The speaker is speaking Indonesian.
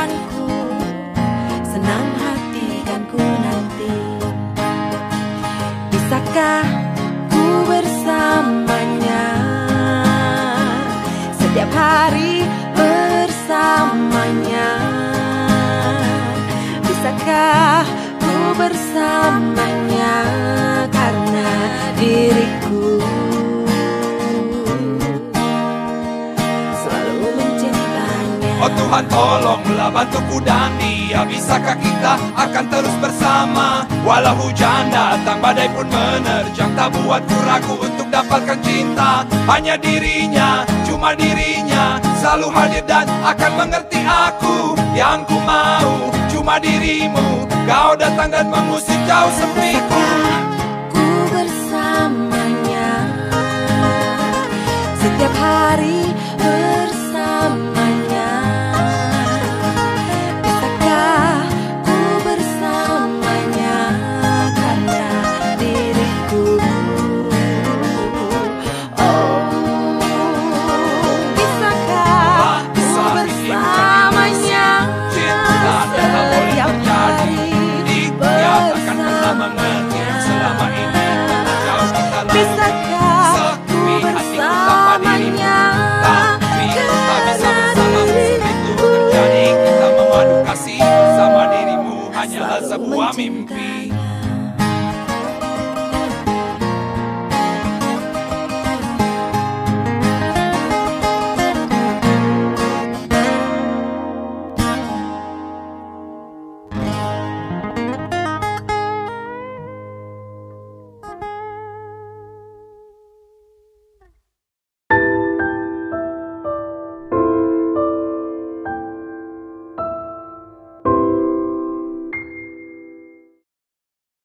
depanku, senang hati kan ku nanti. Bisakah ku bersamanya setiap hari bersamanya? Bisakah ku bersamanya karena diriku selalu mencintainya. Oh Tuhan tolonglah bantuku dan dia. Bisakah kita akan terus bersama? Walau hujan datang, badai pun menerjang, tak buatku ragu untuk dapatkan cinta. Hanya dirinya, cuma dirinya selalu hadir dan akan mengerti aku. Yang ku mau cuma dirimu, kau datang dan mengusir jauh sepiku.